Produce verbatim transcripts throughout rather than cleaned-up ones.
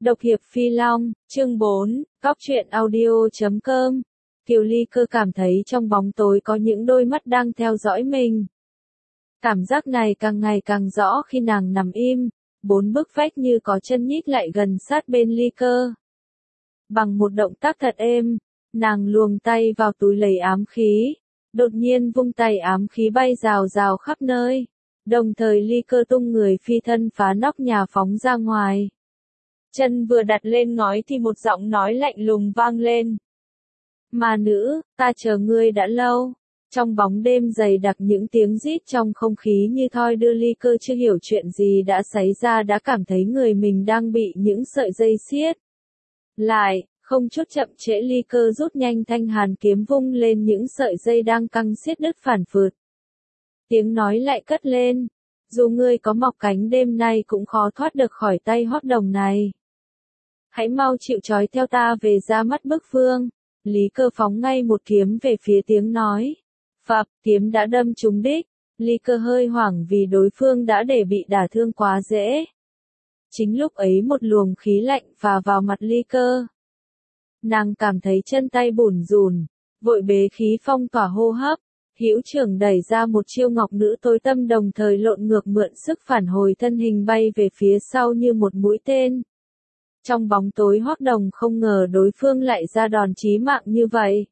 Độc hiệp Phi Long, chương bốn, Cóc truyện audio chấm com. Kiều Ly Cơ cảm thấy trong bóng tối có những đôi mắt đang theo dõi mình. Cảm giác này càng ngày càng rõ khi nàng nằm im, bốn bức vách như có chân nhích lại gần sát bên Ly Cơ. Bằng một động tác thật êm, nàng luồng tay vào túi lấy ám khí, đột nhiên vung tay ám khí bay rào rào khắp nơi, đồng thời Ly Cơ tung người phi thân phá nóc nhà phóng ra ngoài. Chân vừa đặt lên ngói thì một giọng nói lạnh lùng vang lên. Mà nữ, ta chờ ngươi đã lâu. Trong bóng đêm dày đặc những tiếng rít trong không khí như thoi đưa Ly Cơ chưa hiểu chuyện gì đã xảy ra đã cảm thấy người mình đang bị những sợi dây siết. Lại, không chút chậm trễ Ly Cơ rút nhanh thanh hàn kiếm vung lên những sợi dây đang căng xiết đứt phản phượt. Tiếng nói lại cất lên. Dù ngươi có mọc cánh đêm nay cũng khó thoát được khỏi tay hót đồng này. Hãy mau chịu trói theo ta về ra mắt bức vương. Lý Cơ phóng ngay một kiếm về phía tiếng nói. Phập, kiếm đã đâm trúng đích. Lý Cơ hơi hoảng vì đối phương đã để bị đả thương quá dễ. Chính lúc ấy một luồng khí lạnh phả vào mặt Lý Cơ. Nàng cảm thấy chân tay bủn rủn, vội bế khí phong tỏa hô hấp. Hữu trưởng đẩy ra một chiêu ngọc nữ tối tâm đồng thời lộn ngược mượn sức phản hồi thân hình bay về phía sau như một mũi tên. Trong bóng tối Hoắc Đồng không ngờ đối phương lại ra đòn chí mạng như vậy.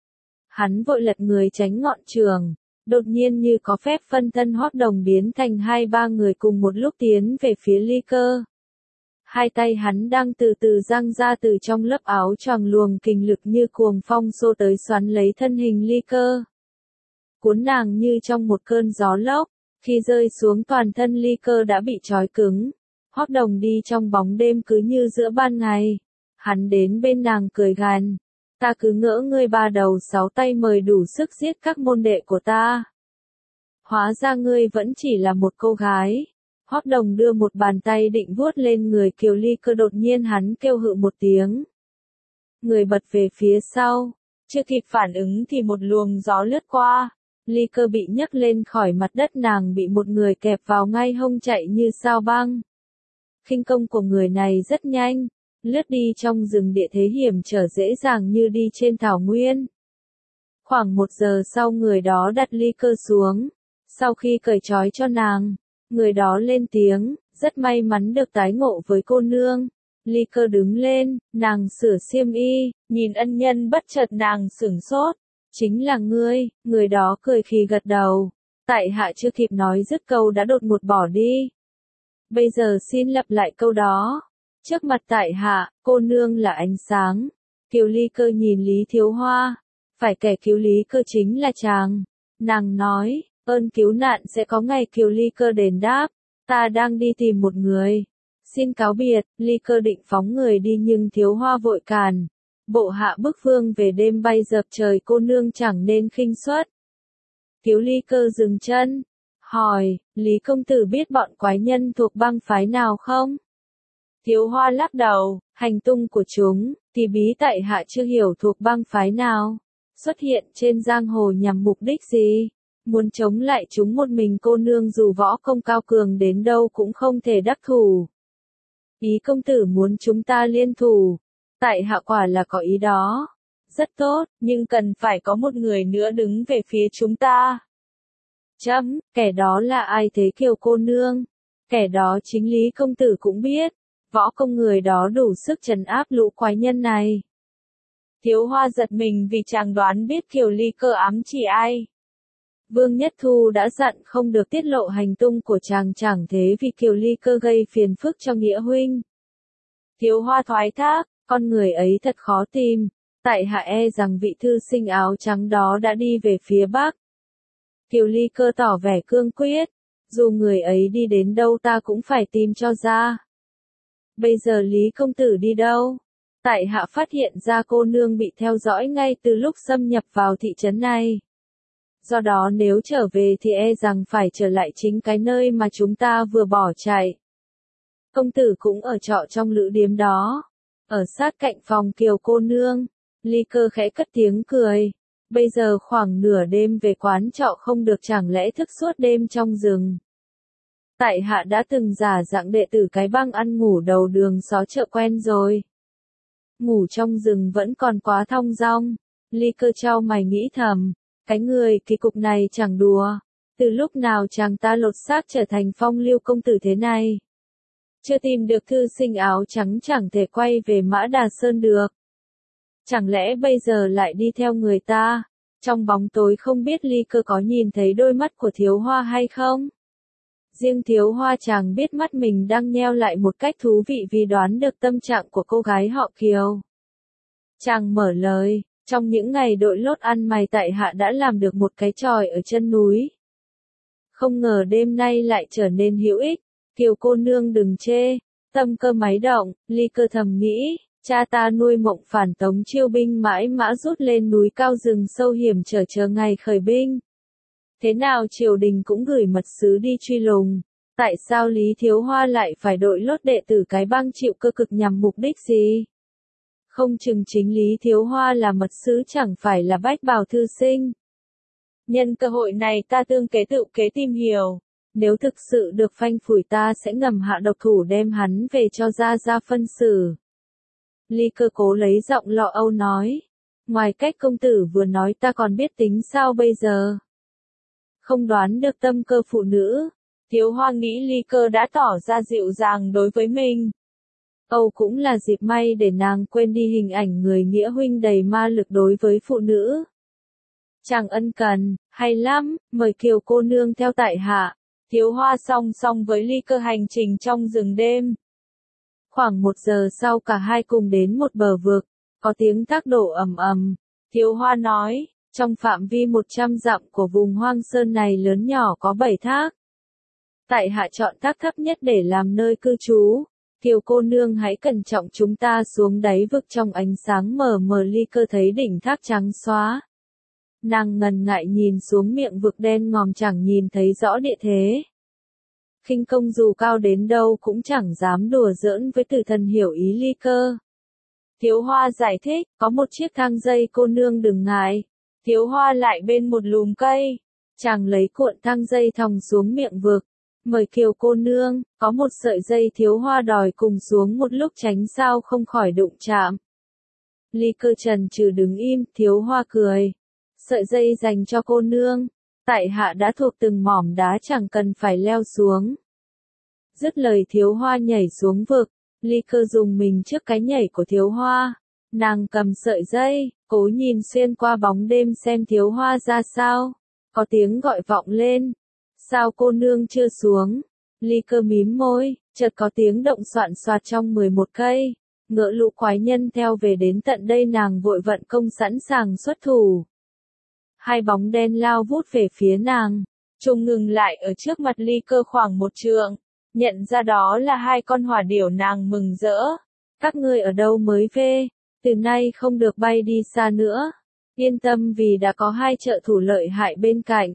Hắn vội lật người tránh ngọn trường, đột nhiên như có phép phân thân Hoắc Đồng biến thành hai ba người cùng một lúc tiến về phía Ly Cơ. Hai tay hắn đang từ từ giang ra từ trong lớp áo choàng luồng kình lực như cuồng phong xô tới xoắn lấy thân hình Ly Cơ. Cuốn nàng như trong một cơn gió lốc, khi rơi xuống toàn thân Ly Cơ đã bị trói cứng. Hoắc Đồng đi trong bóng đêm cứ như giữa ban ngày. Hắn đến bên nàng cười gằn. Ta cứ ngỡ ngươi ba đầu sáu tay mời đủ sức giết các môn đệ của ta. Hóa ra ngươi vẫn chỉ là một cô gái. Hoắc Đồng đưa một bàn tay định vuốt lên người Kiều Ly Cơ, đột nhiên hắn kêu hự một tiếng. Người bật về phía sau. Chưa kịp phản ứng thì một luồng gió lướt qua. Ly Cơ bị nhấc lên khỏi mặt đất, nàng bị một người kẹp vào ngay hông chạy như sao băng. Khinh công của người này rất nhanh, lướt đi trong rừng địa thế hiểm trở dễ dàng như đi trên thảo nguyên. Khoảng một giờ sau người đó đặt Ly Cơ xuống, sau khi cởi trói cho nàng, người đó lên tiếng, rất may mắn được tái ngộ với cô nương. Ly Cơ đứng lên, nàng sửa xiêm y, nhìn ân nhân bất chợt nàng sửng sốt. Chính là ngươi, người đó cười khì gật đầu. Tại hạ chưa kịp nói dứt câu đã đột ngột bỏ đi. Bây giờ xin lặp lại câu đó. Trước mặt tại hạ, cô nương là ánh sáng. Kiều Ly Cơ nhìn Lý Thiếu Hoa. Phải kẻ cứu Lý Cơ chính là chàng. Nàng nói, ơn cứu nạn sẽ có ngày. Kiều Ly Cơ đền đáp. Ta đang đi tìm một người. Xin cáo biệt. Ly Cơ định phóng người đi nhưng Thiếu Hoa vội cản. Bộ hạ bức vương về đêm bay dập trời, cô nương chẳng nên khinh suất. Kiều Ly Cơ dừng chân. Hỏi, Lý công tử biết bọn quái nhân thuộc bang phái nào không? Thiếu Hoa lắc đầu, hành tung của chúng, thì bí tại hạ chưa hiểu thuộc bang phái nào. Xuất hiện trên giang hồ nhằm mục đích gì? Muốn chống lại chúng một mình cô nương dù võ công cao cường đến đâu cũng không thể đắc thủ. Ý công tử muốn chúng ta liên thủ. Tại hạ quả là có ý đó. Rất tốt, nhưng cần phải có một người nữa đứng về phía chúng ta. Chấm, kẻ đó là ai thế Kiều cô nương? Kẻ đó chính Lý công tử cũng biết. Võ công người đó đủ sức trấn áp lũ quái nhân này. Thiếu Hoa giật mình vì chàng đoán biết Kiều Ly Cơ ám chỉ ai. Vương Nhất Thu đã dặn không được tiết lộ hành tung của chàng, chẳng thế vì Kiều Ly Cơ gây phiền phức cho nghĩa huynh. Thiếu Hoa thoái thác, con người ấy thật khó tìm. Tại hạ e rằng vị thư sinh áo trắng đó đã đi về phía bắc. Kiều Ly Cơ tỏ vẻ cương quyết. Dù người ấy đi đến đâu ta cũng phải tìm cho ra. Bây giờ Lý công tử đi đâu? Tại hạ phát hiện ra cô nương bị theo dõi ngay từ lúc xâm nhập vào thị trấn này. Do đó nếu trở về thì e rằng phải trở lại chính cái nơi mà chúng ta vừa bỏ chạy. Công tử cũng ở trọ trong lữ điếm đó. Ở sát cạnh phòng Kiều cô nương. Ly Cơ khẽ cất tiếng cười. Bây giờ khoảng nửa đêm về quán trọ không được, chẳng lẽ thức suốt đêm trong rừng. Tại hạ đã từng giả dạng đệ tử cái băng ăn ngủ đầu đường xó chợ quen rồi. Ngủ trong rừng vẫn còn quá thong dong. Ly Cơ chau mày nghĩ thầm, cái người kỳ cục này chẳng đùa. Từ lúc nào chàng ta lột xác trở thành phong lưu công tử thế này? Chưa tìm được thư sinh áo trắng chẳng thể quay về Mã Đà Sơn được. Chẳng lẽ bây giờ lại đi theo người ta? Trong bóng tối không biết Ly Cơ có nhìn thấy đôi mắt của Thiếu Hoa hay không? Riêng Thiếu Hoa chàng biết mắt mình đang nheo lại một cách thú vị vì đoán được tâm trạng của cô gái họ Kiều. Chàng mở lời, trong những ngày đội lốt ăn mày tại hạ đã làm được một cái chòi ở chân núi. Không ngờ đêm nay lại trở nên hữu ích, Kiều cô nương đừng chê. Tâm Cơ máy động, Ly Cơ thầm nghĩ, cha ta nuôi mộng phản tống chiêu binh mãi mã rút lên núi cao rừng sâu hiểm trở chờ ngày khởi binh. Thế nào triều đình cũng gửi mật sứ đi truy lùng, tại sao Lý Thiếu Hoa lại phải đội lốt đệ tử cái băng chịu cơ cực nhằm mục đích gì? Không chừng chính Lý Thiếu Hoa là mật sứ chẳng phải là bách bào thư sinh. Nhân cơ hội này ta tương kế tự kế tìm hiểu, nếu thực sự được phanh phủi ta sẽ ngầm hạ độc thủ đem hắn về cho Gia Gia phân xử. Ly Cơ cố lấy giọng lo âu nói, ngoài cách công tử vừa nói ta còn biết tính sao bây giờ? Không đoán được tâm cơ phụ nữ, Thiếu Hoa nghĩ Ly Cơ đã tỏ ra dịu dàng đối với mình. Âu cũng là dịp may để nàng quên đi hình ảnh người nghĩa huynh đầy ma lực đối với phụ nữ. Chàng ân cần, hay lắm, mời Kiều cô nương theo tại hạ. Thiếu Hoa song song với Ly Cơ hành trình trong rừng đêm. Khoảng một giờ sau cả hai cùng đến một bờ vực, có tiếng thác đổ ầm ầm. Thiếu Hoa nói, trong phạm vi một trăm dặm của vùng hoang sơn này lớn nhỏ có bảy thác. Tại hạ chọn thác thấp nhất để làm nơi cư trú. Kiều cô nương hãy cẩn trọng chúng ta xuống đáy vực trong ánh sáng mờ mờ. Ly Cơ thấy đỉnh thác trắng xóa. Nàng ngần ngại nhìn xuống miệng vực đen ngòm chẳng nhìn thấy rõ địa thế. Khinh công dù cao đến đâu cũng chẳng dám đùa giỡn với tử thần hiểu ý Ly Cơ. Thiếu Hoa giải thích, có một chiếc thang dây cô nương đừng ngại. Thiếu Hoa lại bên một lùm cây. Chàng lấy cuộn thang dây thòng xuống miệng vực. Mời Kiều cô nương, có một sợi dây Thiếu Hoa đòi cùng xuống một lúc tránh sao không khỏi đụng chạm. Ly Cơ trần trừ đứng im, Thiếu Hoa cười. Sợi dây dành cho cô nương, tại hạ đã thuộc từng mỏm đá chẳng cần phải leo xuống. Dứt lời Thiếu Hoa nhảy xuống vực, Ly Cơ dùng mình trước cái nhảy của Thiếu Hoa. Nàng cầm sợi dây, cố nhìn xuyên qua bóng đêm xem Thiếu Hoa ra sao. Có tiếng gọi vọng lên. Sao cô nương chưa xuống? Ly Cơ mím môi, chợt có tiếng động soạn soạt trong mười một cây. Ngỡ lũ quái nhân theo về đến tận đây nàng vội vận công sẵn sàng xuất thủ. Hai bóng đen lao vút về phía nàng, trùng ngừng lại ở trước mặt Ly Cơ khoảng một trượng, nhận ra đó là hai con hỏa điểu nàng mừng rỡ. Các ngươi ở đâu mới về, từ nay không được bay đi xa nữa, yên tâm vì đã có hai trợ thủ lợi hại bên cạnh.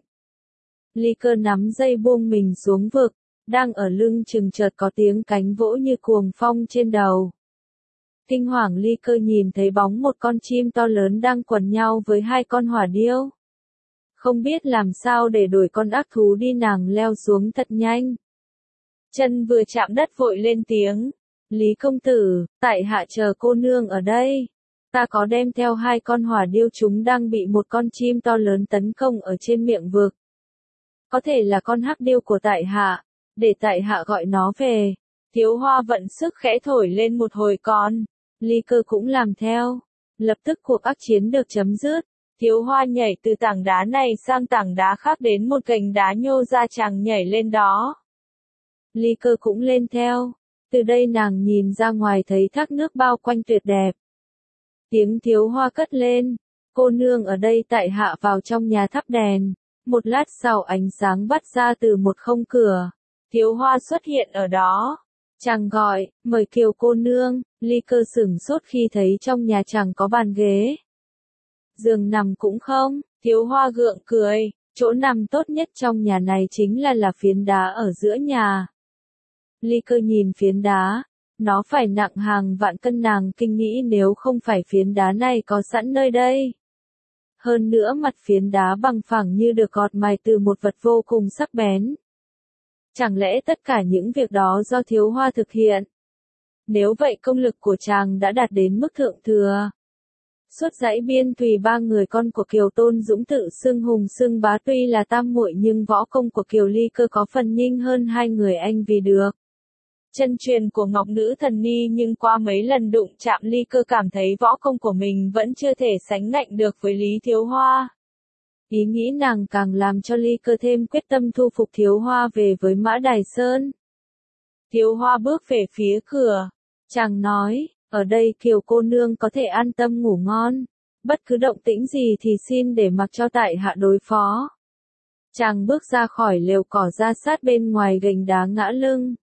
Ly Cơ nắm dây buông mình xuống vực, đang ở lưng chừng chợt có tiếng cánh vỗ như cuồng phong trên đầu. Kinh hoàng Ly Cơ nhìn thấy bóng một con chim to lớn đang quần nhau với hai con hỏa điêu. Không biết làm sao để đuổi con ác thú đi nàng leo xuống thật nhanh. Chân vừa chạm đất vội lên tiếng. Lý công tử, tại hạ chờ cô nương ở đây. Ta có đem theo hai con hỏa điêu chúng đang bị một con chim to lớn tấn công ở trên miệng vực. Có thể là con hắc điêu của tại hạ, để tại hạ gọi nó về. Thiếu Hoa vận sức khẽ thổi lên một hồi con. Ly Cơ cũng làm theo. Lập tức cuộc ác chiến được chấm dứt. Thiếu Hoa nhảy từ tảng đá này sang tảng đá khác đến một cành đá nhô ra chàng nhảy lên đó. Ly Cơ cũng lên theo. Từ đây nàng nhìn ra ngoài thấy thác nước bao quanh tuyệt đẹp. Tiếng Thiếu Hoa cất lên. Cô nương ở đây tại hạ vào trong nhà thắp đèn. Một lát sau ánh sáng bắt ra từ một không cửa. Thiếu Hoa xuất hiện ở đó. Chàng gọi, mời Kiều cô nương. Ly Cơ sửng sốt khi thấy trong nhà chẳng có bàn ghế. Giường nằm cũng không. Thiếu Hoa gượng cười. Chỗ nằm tốt nhất trong nhà này chính là là phiến đá ở giữa nhà. Ly Cơ nhìn phiến đá. Nó phải nặng hàng vạn cân nàng kinh nghĩ nếu không phải phiến đá này có sẵn nơi đây. Hơn nữa mặt phiến đá bằng phẳng như được gọt mài từ một vật vô cùng sắc bén. Chẳng lẽ tất cả những việc đó do Thiếu Hoa thực hiện? Nếu vậy công lực của chàng đã đạt đến mức thượng thừa. Suốt dãy biên tùy ba người con của Kiều Tôn Dũng tự xưng hùng xưng bá tuy là tam muội nhưng võ công của Kiều Ly Cơ có phần nhanh hơn hai người anh vì được. Chân truyền của Ngọc Nữ Thần Ni nhưng qua mấy lần đụng chạm Ly Cơ cảm thấy võ công của mình vẫn chưa thể sánh nạnh được với Lý Thiếu Hoa. Ý nghĩ nàng càng làm cho Ly Cơ thêm quyết tâm thu phục Thiếu Hoa về với Mã Đài Sơn. Thiếu Hoa bước về phía cửa. Chàng nói, ở đây Kiều cô nương có thể an tâm ngủ ngon. Bất cứ động tĩnh gì thì xin để mặc cho tại hạ đối phó. Chàng bước ra khỏi lều cỏ ra sát bên ngoài gành đá ngã lưng.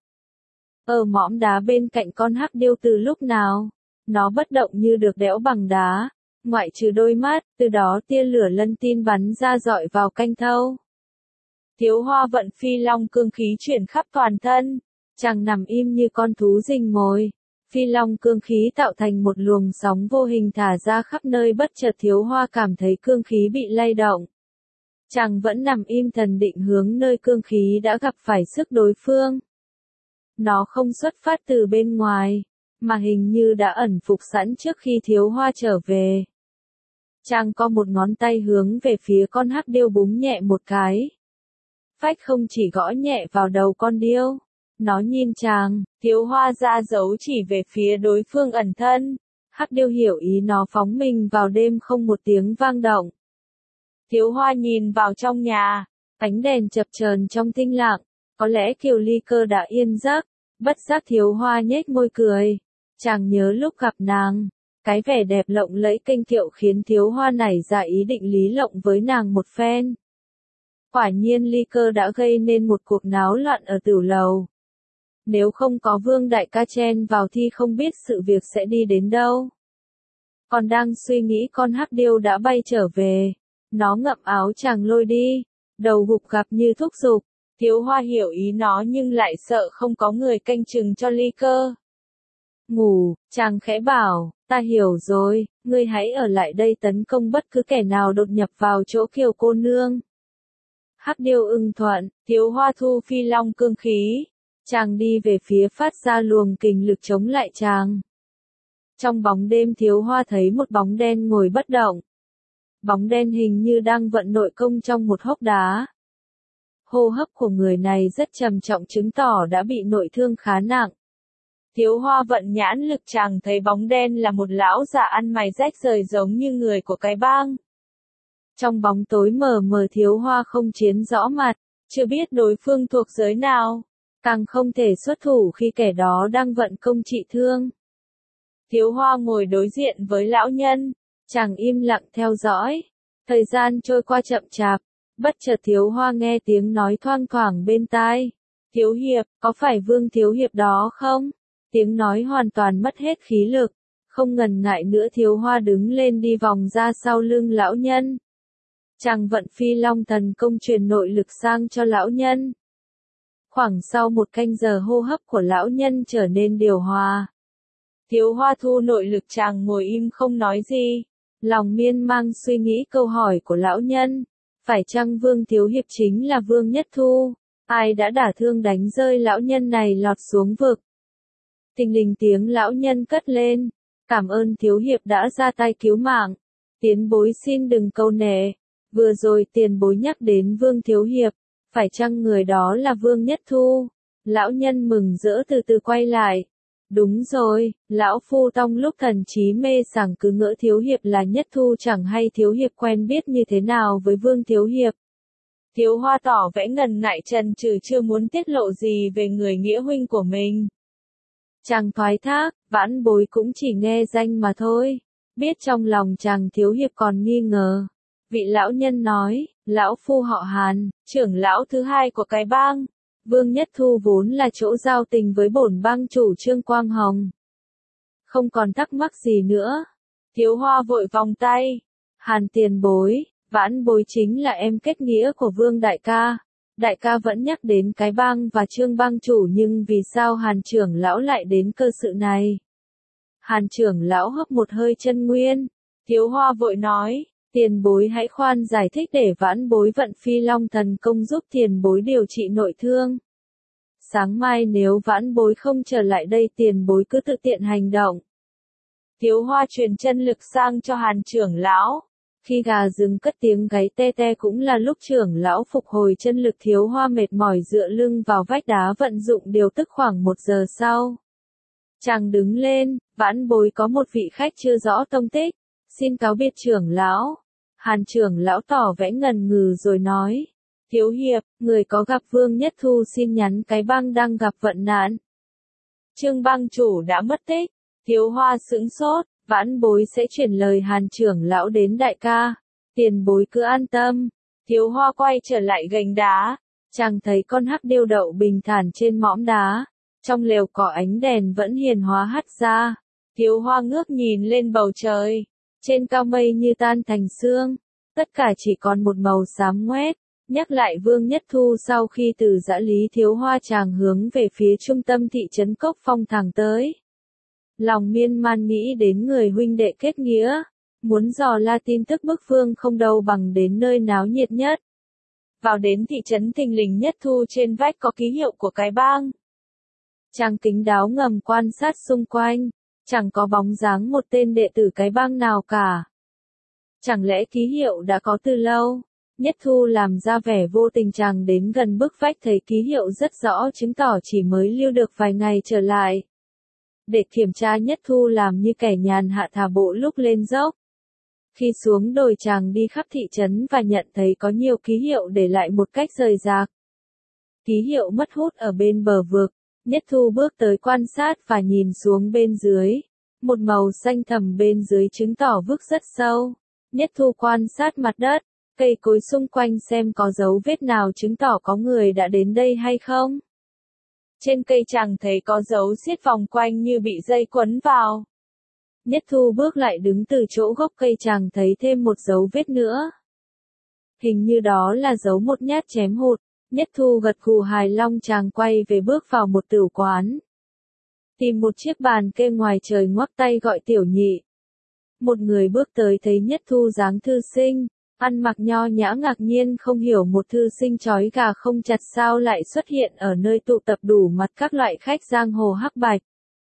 Ở mỏm đá bên cạnh con hắc điêu từ lúc nào, nó bất động như được đẽo bằng đá, ngoại trừ đôi mắt, từ đó tia lửa lân tin bắn ra dọi vào canh thâu. Thiếu Hoa vận phi long cương khí chuyển khắp toàn thân, chàng nằm im như con thú rình mồi. Phi long cương khí tạo thành một luồng sóng vô hình thả ra khắp nơi bất chợt Thiếu Hoa cảm thấy cương khí bị lay động. Chàng vẫn nằm im thần định hướng nơi cương khí đã gặp phải sức đối phương. Nó không xuất phát từ bên ngoài, mà hình như đã ẩn phục sẵn trước khi Thiếu Hoa trở về. Chàng có một ngón tay hướng về phía con hắc điêu búng nhẹ một cái. Phách không chỉ gõ nhẹ vào đầu con điêu. Nó nhìn chàng, Thiếu Hoa ra dấu chỉ về phía đối phương ẩn thân. Hắc điêu hiểu ý nó phóng mình vào đêm không một tiếng vang động. Thiếu Hoa nhìn vào trong nhà, ánh đèn chập chờn trong tinh lặng, có lẽ Kiều Ly Cơ đã yên giấc, bất giác Thiếu Hoa nhếch môi cười. Chàng nhớ lúc gặp nàng, cái vẻ đẹp lộng lẫy kênh kiệu khiến Thiếu Hoa nảy ra ý định lý lộng với nàng một phen. Quả nhiên Ly Cơ đã gây nên một cuộc náo loạn ở tửu lầu. Nếu không có Vương đại ca chen vào thì không biết sự việc sẽ đi đến đâu. Còn đang suy nghĩ con hắc điêu đã bay trở về. Nó ngậm áo chàng lôi đi, đầu gục gặp như thúc giục. Thiếu Hoa hiểu ý nó nhưng lại sợ không có người canh chừng cho Ly Cơ. Ngủ, chàng khẽ bảo, ta hiểu rồi, ngươi hãy ở lại đây tấn công bất cứ kẻ nào đột nhập vào chỗ Kiều cô nương. Hắc điêu ưng thuận, Thiếu Hoa thu phi long cương khí. Chàng đi về phía phát ra luồng kình lực chống lại chàng. Trong bóng đêm Thiếu Hoa thấy một bóng đen ngồi bất động. Bóng đen hình như đang vận nội công trong một hốc đá. Hô hấp của người này rất trầm trọng chứng tỏ đã bị nội thương khá nặng. Thiếu Hoa vận nhãn lực chàng thấy bóng đen là một lão già ăn mày rách rời giống như người của cái bang. Trong bóng tối mờ mờ Thiếu Hoa không chiến rõ mặt, chưa biết đối phương thuộc giới nào, càng không thể xuất thủ khi kẻ đó đang vận công trị thương. Thiếu Hoa ngồi đối diện với lão nhân, chàng im lặng theo dõi. Thời gian trôi qua chậm chạp, bất chợt Thiếu Hoa nghe tiếng nói thoang thoảng bên tai. Thiếu Hiệp, có phải Vương Thiếu Hiệp đó không? Tiếng nói hoàn toàn mất hết khí lực, không ngần ngại nữa Thiếu Hoa đứng lên đi vòng ra sau lưng lão nhân. Chàng vận phi long thần công truyền nội lực sang cho lão nhân. Khoảng sau một canh giờ hô hấp của lão nhân trở nên điều hòa. Thiếu Hoa thu nội lực chàng ngồi im không nói gì. Lòng miên mang suy nghĩ câu hỏi của lão nhân. Phải chăng Vương Thiếu Hiệp chính là Vương Nhất Thu? Ai đã đả thương đánh rơi lão nhân này lọt xuống vực? Thình lình tiếng lão nhân cất lên. Cảm ơn Thiếu Hiệp đã ra tay cứu mạng. Tiền bối xin đừng câu nệ. Vừa rồi tiền bối nhắc đến Vương Thiếu Hiệp. Phải chăng người đó là Vương Nhất Thu? Lão nhân mừng rỡ từ từ quay lại. Đúng rồi, lão phu trong lúc thần trí mê sảng cứ ngỡ Thiếu Hiệp là Nhất Thu chẳng hay Thiếu Hiệp quen biết như thế nào với Vương Thiếu Hiệp. Thiếu Hoa tỏ vẻ ngần ngại trần trừ chưa muốn tiết lộ gì về người nghĩa huynh của mình. Chàng thoái thác, vãn bối cũng chỉ nghe danh mà thôi. Biết trong lòng chàng Thiếu Hiệp còn nghi ngờ. Vị lão nhân nói, lão phu họ Hàn, trưởng lão thứ hai của cái bang. Vương Nhất Thu vốn là chỗ giao tình với bổn bang chủ Trương Quang Hồng. Không còn thắc mắc gì nữa. Thiếu Hoa vội vòng tay. Hàn tiền bối, vãn bối chính là em kết nghĩa của Vương đại ca. Đại ca vẫn nhắc đến cái bang và Trương bang chủ nhưng vì sao Hàn trưởng lão lại đến cơ sự này? Hàn trưởng lão hấp một hơi chân nguyên. Thiếu Hoa vội nói. Tiền bối hãy khoan giải thích để vãn bối vận phi long thần công giúp tiền bối điều trị nội thương. sáng mai nếu vãn bối không trở lại đây tiền bối cứ tự tiện hành động. Thiếu Hoa truyền chân lực sang cho Hàn trưởng lão. Khi gà rừng cất tiếng gáy te te cũng là lúc trưởng lão phục hồi chân lực. Thiếu Hoa mệt mỏi dựa lưng vào vách đá vận dụng điều tức khoảng một giờ sau. Chàng đứng lên, vãn bối có một vị khách chưa rõ tông tích, xin cáo biệt trưởng lão. Hàn trưởng lão tỏ vẻ ngần ngừ rồi nói, thiếu hiệp, người có gặp Vương Nhất Thu xin nhắn cái băng đang gặp vận nạn. Trương băng chủ đã mất tích, Thiếu Hoa sững sốt, vãn bối sẽ chuyển lời Hàn trưởng lão đến đại ca, tiền bối cứ an tâm. Thiếu Hoa quay trở lại gành đá, chàng thấy con hắc điêu đậu bình thản trên mỏm đá, trong lều cỏ ánh đèn vẫn hiền hóa hắt ra. Thiếu Hoa ngước nhìn lên bầu trời, trên cao mây như tan thành sương, tất cả chỉ còn một màu xám ngoét. Nhắc lại Vương Nhất Thu sau khi từ dã Lý Thiếu Hoa chàng hướng về phía trung tâm thị trấn Cốc Phong thẳng tới. Lòng miên man nghĩ đến người huynh đệ kết nghĩa, muốn dò la tin tức bức Vương không đâu bằng đến nơi náo nhiệt nhất. Vào đến thị trấn thình lình Nhất Thu trên vách có ký hiệu của cái bang. Chàng kính đáo ngầm quan sát xung quanh, chẳng có bóng dáng một tên đệ tử cái bang nào cả. Chẳng lẽ ký hiệu đã có từ lâu? Nhất Thu làm ra vẻ vô tình, chàng đến gần bức vách thấy ký hiệu rất rõ, chứng tỏ chỉ mới lưu được vài ngày trở lại. Để kiểm tra, Nhất Thu làm như kẻ nhàn hạ thả bộ lúc lên dốc. Khi xuống đồi chàng đi khắp thị trấn và nhận thấy có nhiều ký hiệu để lại một cách rời rạc. Ký hiệu mất hút ở bên bờ vực, Nhất Thu bước tới quan sát và nhìn xuống bên dưới. Một màu xanh thẳm bên dưới chứng tỏ vực rất sâu. Nhất Thu quan sát mặt đất, cây cối xung quanh xem có dấu vết nào chứng tỏ có người đã đến đây hay không. Trên cây chàng thấy có dấu xiết vòng quanh như bị dây quấn vào. Nhất Thu bước lại đứng từ chỗ gốc cây, chàng thấy thêm một dấu vết nữa. Hình như đó là dấu một nhát chém hụt. Nhất Thu gật gù hài lòng, chàng quay về bước vào một tửu quán. Tìm một chiếc bàn kê ngoài trời ngoắc tay gọi Tiểu Nhị. Một người bước tới thấy Nhất Thu dáng thư sinh, ăn mặc nho nhã, ngạc nhiên không hiểu một thư sinh trói gà không chặt sao lại xuất hiện ở nơi tụ tập đủ mặt các loại khách giang hồ hắc bạch.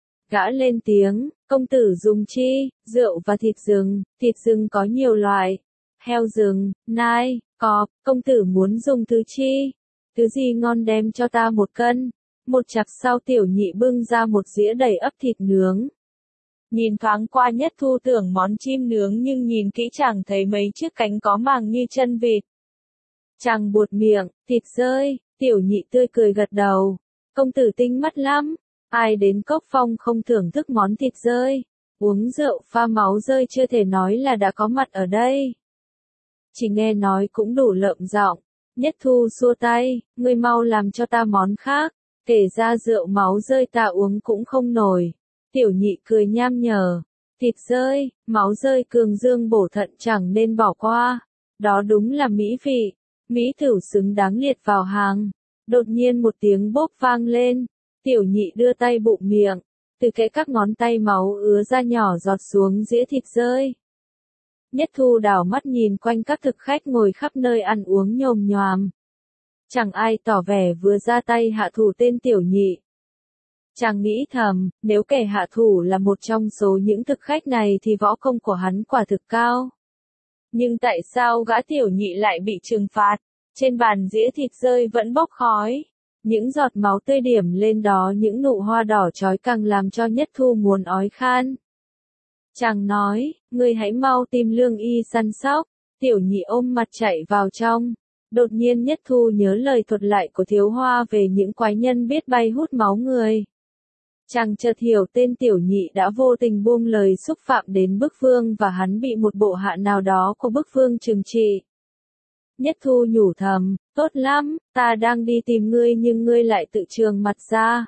Gã lên tiếng, công tử dùng chi? Rượu và thịt rừng. Thịt rừng có nhiều loại. Heo rừng, nai, cọp. Công tử muốn dùng thứ chi? Thứ gì ngon đem cho ta một cân. Một chặp sau, Tiểu Nhị bưng ra một dĩa đầy ắp thịt nướng. Nhìn thoáng qua Nhất Thu tưởng món chim nướng, nhưng nhìn kỹ chàng thấy mấy chiếc cánh có màng như chân vịt. Chàng buột miệng, thịt rơi. Tiểu Nhị tươi cười gật đầu. Công tử tinh mắt lắm. Ai đến Cốc Phong không thưởng thức món thịt rơi, uống rượu pha máu rơi chưa thể nói là đã có mặt ở đây. Chỉ nghe nói cũng đủ lợm giọng. Nhất Thu xua tay, ngươi mau làm cho ta món khác, kể ra rượu máu rơi ta uống cũng không nổi. Tiểu Nhị cười nham nhở, thịt rơi, máu rơi cường dương bổ thận chẳng nên bỏ qua. Đó đúng là mỹ vị, mỹ thử xứng đáng liệt vào hàng. Đột nhiên một tiếng bốp vang lên. Tiểu Nhị đưa tay bụng miệng, từ kẽ các ngón tay máu ứa ra nhỏ giọt xuống dĩa thịt rơi. Nhất Thu đảo mắt nhìn quanh các thực khách ngồi khắp nơi ăn uống nhồm nhoàm. Chẳng ai tỏ vẻ vừa ra tay hạ thủ tên Tiểu Nhị. Chàng nghĩ thầm, nếu kẻ hạ thủ là một trong số những thực khách này thì võ công của hắn quả thực cao. Nhưng tại sao gã Tiểu Nhị lại bị trừng phạt? Trên bàn dĩa thịt rơi vẫn bốc khói. Những giọt máu tươi điểm lên đó, những nụ hoa đỏ chói càng làm cho Nhất Thu muốn ói khan. Chàng nói, ngươi hãy mau tìm lương y săn sóc. Tiểu Nhị ôm mặt chạy vào trong. Đột nhiên Nhất Thu nhớ lời thuật lại của Thiếu Hoa về những quái nhân biết bay hút máu người. Chàng chợt hiểu tên Tiểu Nhị đã vô tình buông lời xúc phạm đến bức Vương và hắn bị một bộ hạ nào đó của bức Vương trừng trị. Nhất Thu nhủ thầm, tốt lắm, ta đang đi tìm ngươi nhưng ngươi lại tự trường mặt ra.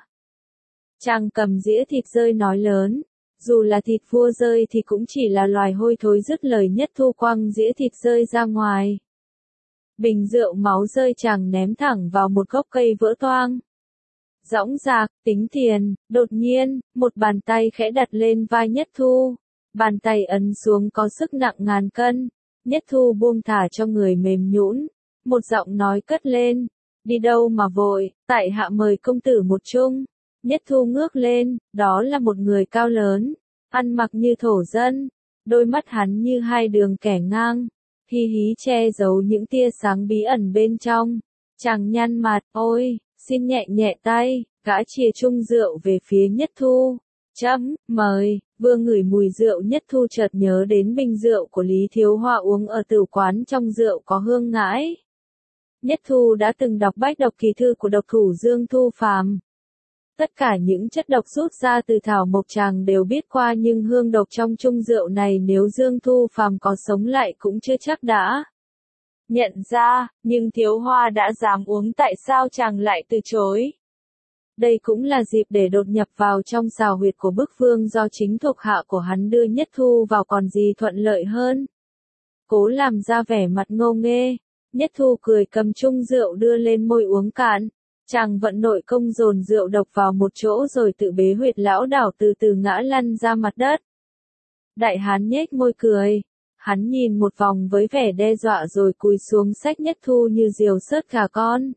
Chàng cầm dĩa thịt rơi nói lớn, dù là thịt vua rơi thì cũng chỉ là loài hôi thối. Dứt lời Nhất Thu quăng dĩa thịt rơi ra ngoài. Bình rượu máu rơi chàng ném thẳng vào một gốc cây vỡ toang. Dõng dạc, tính tiền, đột nhiên, một bàn tay khẽ đặt lên vai Nhất Thu. Bàn tay ấn xuống có sức nặng ngàn cân. Nhất Thu buông thả cho người mềm nhũn. Một giọng nói cất lên, Đi đâu mà vội, tại hạ mời công tử một chung. Nhất Thu ngước lên, đó là một người cao lớn, ăn mặc như thổ dân, đôi mắt hắn như hai đường kẻ ngang, hi hí che giấu những tia sáng bí ẩn bên trong. Chàng nhăn mặt, ôi, xin nhẹ nhẹ tay, gã chìa chung rượu về phía Nhất Thu. Chấm, mời, vừa ngửi mùi rượu Nhất Thu chợt nhớ đến bình rượu của Lý Thiếu Hoa uống ở tửu quán trong rượu có hương ngãi. Nhất Thu đã từng đọc bách độc kỳ thư của độc thủ Dương Thu Phàm. Tất cả những chất độc rút ra từ thảo mộc chàng đều biết qua nhưng hương độc trong chung rượu này nếu Dương Thu Phàm có sống lại cũng chưa chắc đã nhận ra, nhưng Thiếu Hoa đã dám uống tại sao chàng lại từ chối. Đây cũng là dịp để đột nhập vào trong xào huyệt của bức vương do chính thuộc hạ của hắn đưa Nhất Thu vào còn gì thuận lợi hơn. Cố làm ra vẻ mặt ngô nghê, Nhất Thu cười cầm chung rượu đưa lên môi uống cạn. Chàng vận nội công dồn rượu độc vào một chỗ rồi tự bế huyệt lão đảo từ từ ngã lăn ra mặt đất. Đại hán nhếch môi cười. Hắn nhìn một vòng với vẻ đe dọa rồi cúi xuống xách Nhất Thu như diều sớt gà con.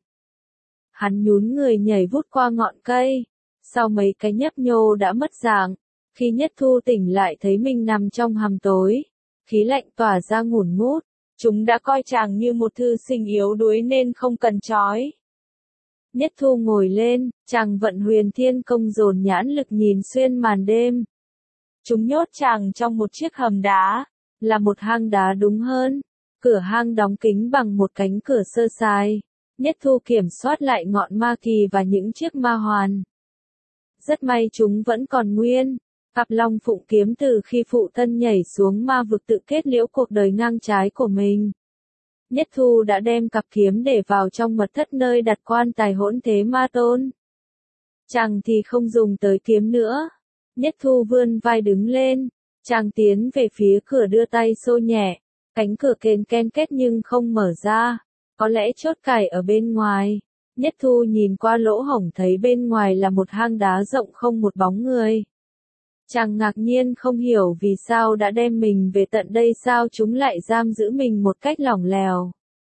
Hắn nhún người nhảy vút qua ngọn cây. Sau mấy cái nhấp nhô đã mất dạng. Khi Nhất Thu tỉnh lại thấy mình nằm trong hầm tối. Khí lạnh tỏa ra ngùn ngút. Chúng đã coi chàng như một thư sinh yếu đuối nên không cần trói. Nhất Thu ngồi lên, chàng vận huyền thiên công dồn nhãn lực nhìn xuyên màn đêm. Chúng nhốt chàng trong một chiếc hầm đá, là một hang đá đúng hơn. Cửa hang đóng kín bằng một cánh cửa sơ sài. Nhất Thu kiểm soát lại ngọn ma kỳ và những chiếc ma hoàn. Rất may chúng vẫn còn nguyên. Cặp long phụng kiếm từ khi phụ thân nhảy xuống ma vực tự kết liễu cuộc đời ngang trái của mình. Nhất Thu đã đem cặp kiếm để vào trong mật thất nơi đặt quan tài hỗn thế ma tôn. Chàng thì không dùng tới kiếm nữa. Nhất Thu vươn vai đứng lên. Chàng tiến về phía cửa đưa tay xô nhẹ. Cánh cửa kền ken kết nhưng không mở ra. Có lẽ chốt cài ở bên ngoài. Nhất Thu nhìn qua lỗ hổng thấy bên ngoài là một hang đá rộng không một bóng người. Chàng ngạc nhiên không hiểu vì sao đã đem mình về tận đây sao chúng lại giam giữ mình một cách lỏng lẻo.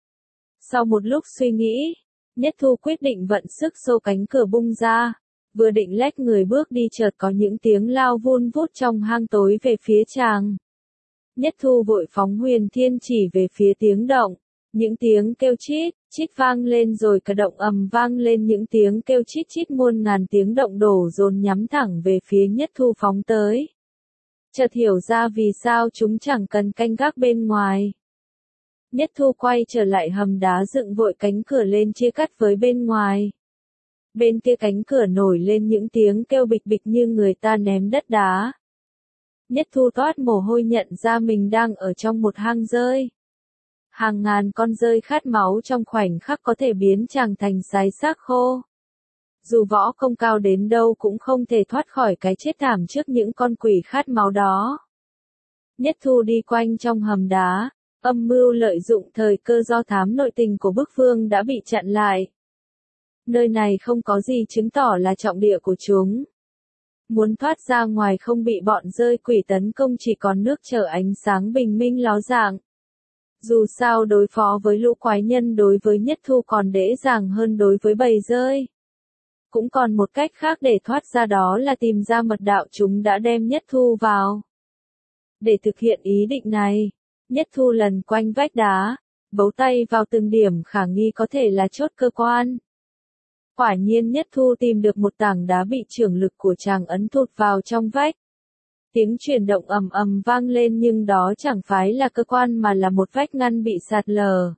Sau một lúc suy nghĩ, Nhất Thu quyết định vận sức xô cánh cửa bung ra. Vừa định lách người bước đi chợt có những tiếng lao vun vút trong hang tối về phía chàng. Nhất Thu vội phóng huyền thiên chỉ về phía tiếng động. Những tiếng kêu chít, chít vang lên rồi cả động ầm vang lên những tiếng kêu chít chít muôn ngàn tiếng động đổ dồn nhắm thẳng về phía Nhất Thu phóng tới. Chợt hiểu ra vì sao chúng chẳng cần canh gác bên ngoài. Nhất Thu quay trở lại hầm đá dựng vội cánh cửa lên chia cắt với bên ngoài. Bên kia cánh cửa nổi lên những tiếng kêu bịch bịch như người ta ném đất đá. Nhất Thu toát mồ hôi nhận ra mình đang ở trong một hang rơi. Hàng ngàn con rơi khát máu trong khoảnh khắc có thể biến chàng thành sái xác khô. Dù võ công cao đến đâu cũng không thể thoát khỏi cái chết thảm trước những con quỷ khát máu đó. Nhất Thu đi quanh trong hầm đá, âm mưu lợi dụng thời cơ do thám nội tình của bức vương đã bị chặn lại. Nơi này không có gì chứng tỏ là trọng địa của chúng. Muốn thoát ra ngoài không bị bọn rơi quỷ tấn công chỉ còn nước chờ ánh sáng bình minh ló dạng. Dù sao đối phó với lũ quái nhân đối với Nhất Thu còn dễ dàng hơn đối với bầy rơi. Cũng còn một cách khác để thoát ra đó là tìm ra mật đạo chúng đã đem Nhất Thu vào. Để thực hiện ý định này, Nhất Thu lần quanh vách đá, bấu tay vào từng điểm khả nghi có thể là chốt cơ quan. Quả nhiên Nhất Thu tìm được một tảng đá bị chưởng lực của chàng ấn thụt vào trong vách. Tiếng chuyển động ầm ầm vang lên nhưng đó chẳng phải là cơ quan mà là một vách ngăn bị sạt lở.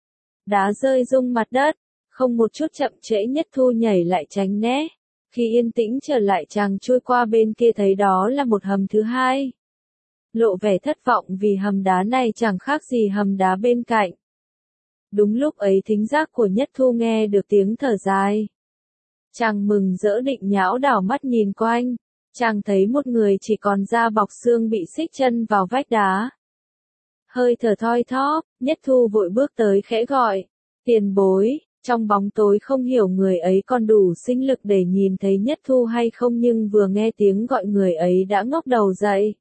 Đá rơi rung mặt đất, không một chút chậm trễ Nhất Thu nhảy lại tránh né. Khi yên tĩnh trở lại chàng chui qua bên kia thấy đó là một hầm thứ hai. Lộ vẻ thất vọng vì hầm đá này chẳng khác gì hầm đá bên cạnh. Đúng lúc ấy thính giác của Nhất Thu nghe được tiếng thở dài. Chàng mừng rỡ định nhão đảo mắt nhìn quanh. Chàng thấy một người chỉ còn da bọc xương bị xích chân vào vách đá. Hơi thở thoi thóp, Nhất Thu vội bước tới khẽ gọi. Tiền bối, trong bóng tối không hiểu người ấy còn đủ sinh lực để nhìn thấy Nhất Thu hay không nhưng vừa nghe tiếng gọi người ấy đã ngóc đầu dậy.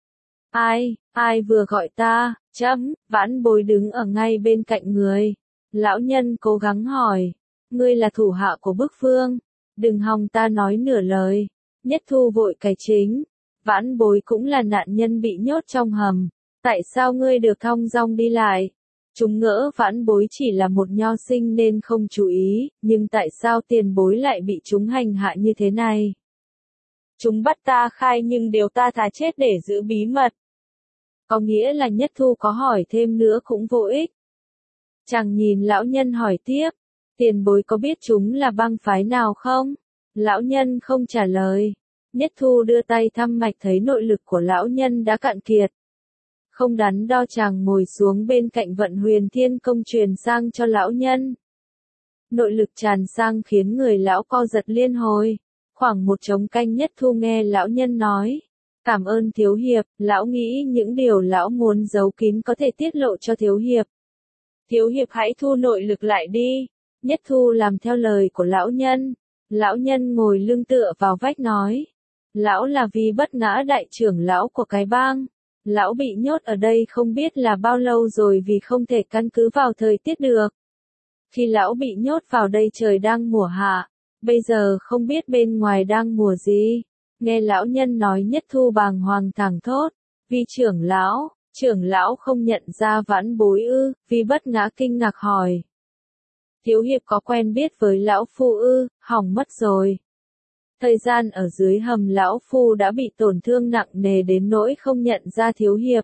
Ai, ai vừa gọi ta, chấm, vãn bối đứng ở ngay bên cạnh người. Lão nhân cố gắng hỏi. Ngươi là thủ hạ của bức vương, đừng hòng ta nói nửa lời. Nhất Thu vội cải chính, Vãn Bối cũng là nạn nhân bị nhốt trong hầm, tại sao ngươi được thong dong đi lại? Chúng ngỡ Vãn Bối chỉ là một nho sinh nên không chú ý, nhưng tại sao tiền bối lại bị chúng hành hạ như thế này? Chúng bắt ta khai nhưng đều ta thà chết để giữ bí mật. Có nghĩa là Nhất Thu có hỏi thêm nữa cũng vô ích. Chàng nhìn lão nhân hỏi tiếp, tiền bối có biết chúng là bang phái nào không? Lão nhân không trả lời. Nhất Thu đưa tay thăm mạch thấy nội lực của lão nhân đã cạn kiệt. Không đắn đo chàng ngồi xuống bên cạnh vận huyền thiên công truyền sang cho lão nhân. Nội lực tràn sang khiến người lão co giật liên hồi. Khoảng một trống canh Nhất Thu nghe lão nhân nói. Cảm ơn thiếu hiệp, lão nghĩ những điều lão muốn giấu kín có thể tiết lộ cho thiếu hiệp. Thiếu hiệp hãy thu nội lực lại đi. Nhất Thu làm theo lời của lão nhân. Lão nhân ngồi lưng tựa vào vách nói. Lão là vì bất ngã đại trưởng lão của cái bang. Lão bị nhốt ở đây không biết là bao lâu rồi vì không thể căn cứ vào thời tiết được. Khi lão bị nhốt vào đây trời đang mùa hạ. Bây giờ không biết bên ngoài đang mùa gì. Nghe lão nhân nói Nhất Thu bàng hoàng thẳng thốt. Vì trưởng lão, trưởng lão không nhận ra Vãn Bối ư, vì bất ngã kinh ngạc hỏi. Thiếu hiệp có quen biết với lão phu ư, hỏng mất rồi. Thời gian ở dưới hầm lão phu đã bị tổn thương nặng nề đến nỗi không nhận ra thiếu hiệp.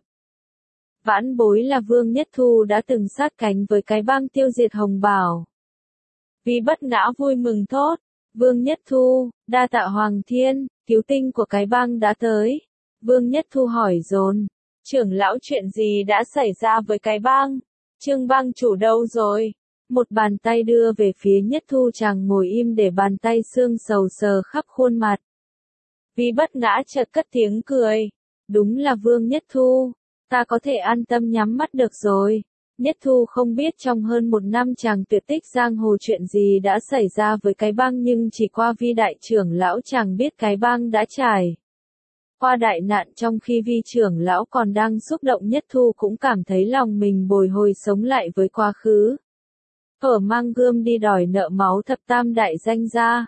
Vãn Bối là Vương Nhất Thu đã từng sát cánh với cái bang tiêu diệt Hồng Bảo. Vì bất ngã vui mừng thốt, Vương Nhất Thu, đa tạ Hoàng Thiên, cứu tinh của cái bang đã tới. Vương Nhất Thu hỏi dồn, trưởng lão chuyện gì đã xảy ra với cái bang? Trương bang chủ đâu rồi? Một bàn tay đưa về phía Nhất Thu chàng ngồi im để bàn tay xương sầu sờ khắp khuôn mặt. Vì bất ngã chợt cất tiếng cười. Đúng là Vương Nhất Thu, ta có thể an tâm nhắm mắt được rồi. Nhất Thu không biết trong hơn một năm chàng tuyệt tích giang hồ chuyện gì đã xảy ra với cái bang nhưng chỉ qua Vi đại trưởng lão chàng biết cái bang đã trải qua đại nạn trong khi Vi trưởng lão còn đang xúc động. Nhất Thu cũng cảm thấy lòng mình bồi hồi sống lại với quá khứ. Ở mang gươm đi đòi nợ máu thập tam đại danh gia.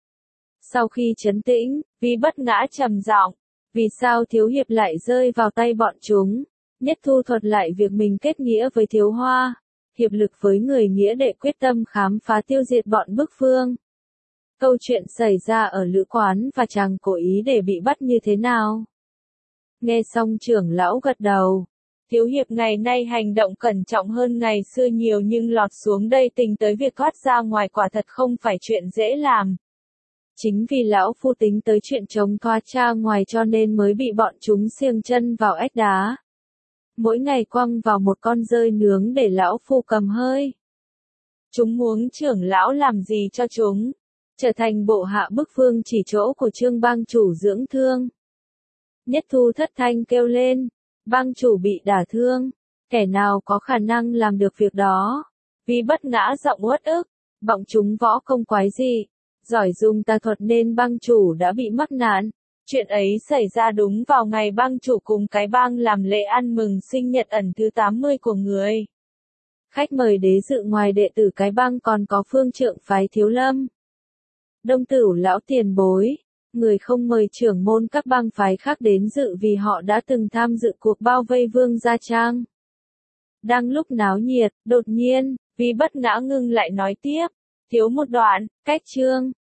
Sau khi trấn tĩnh, Vi bất ngã trầm giọng, vì sao thiếu hiệp lại rơi vào tay bọn chúng? Nhất Thu thuật lại việc mình kết nghĩa với Thiếu Hoa, hiệp lực với người nghĩa đệ quyết tâm khám phá tiêu diệt bọn bức phương. Câu chuyện xảy ra ở lữ quán và chàng cố ý để bị bắt như thế nào? Nghe xong trưởng lão gật đầu. Thiếu hiệp ngày nay hành động cẩn trọng hơn ngày xưa nhiều nhưng lọt xuống đây tính tới việc thoát ra ngoài quả thật không phải chuyện dễ làm. Chính vì lão phu tính tới chuyện chống thoát ra ngoài cho nên mới bị bọn chúng xiềng chân vào ếch đá. Mỗi ngày quăng vào một con dơi nướng để lão phu cầm hơi. Chúng muốn trưởng lão làm gì cho chúng? Trở thành bộ hạ bức phương chỉ chỗ của Trương bang chủ dưỡng thương. Nhất Thu thất thanh kêu lên, bang chủ bị đả thương, kẻ nào có khả năng làm được việc đó? Vì bất ngã giọng uất ức, bọn chúng võ công quái dị, giỏi dùng tà thuật nên bang chủ đã bị mắc nạn. Chuyện ấy xảy ra đúng vào ngày bang chủ cùng cái bang làm lễ ăn mừng sinh nhật ẩn thứ tám mươi của người. Khách mời đế dự ngoài đệ tử cái bang còn có phương trượng phái Thiếu Lâm, Đông Tửu lão tiền bối, người không mời trưởng môn các bang phái khác đến dự vì họ đã từng tham dự cuộc bao vây Vương Gia Trang. Đang lúc náo nhiệt, đột nhiên, vì bất ngã ngưng lại nói tiếp, thiếu một đoạn, cách chương.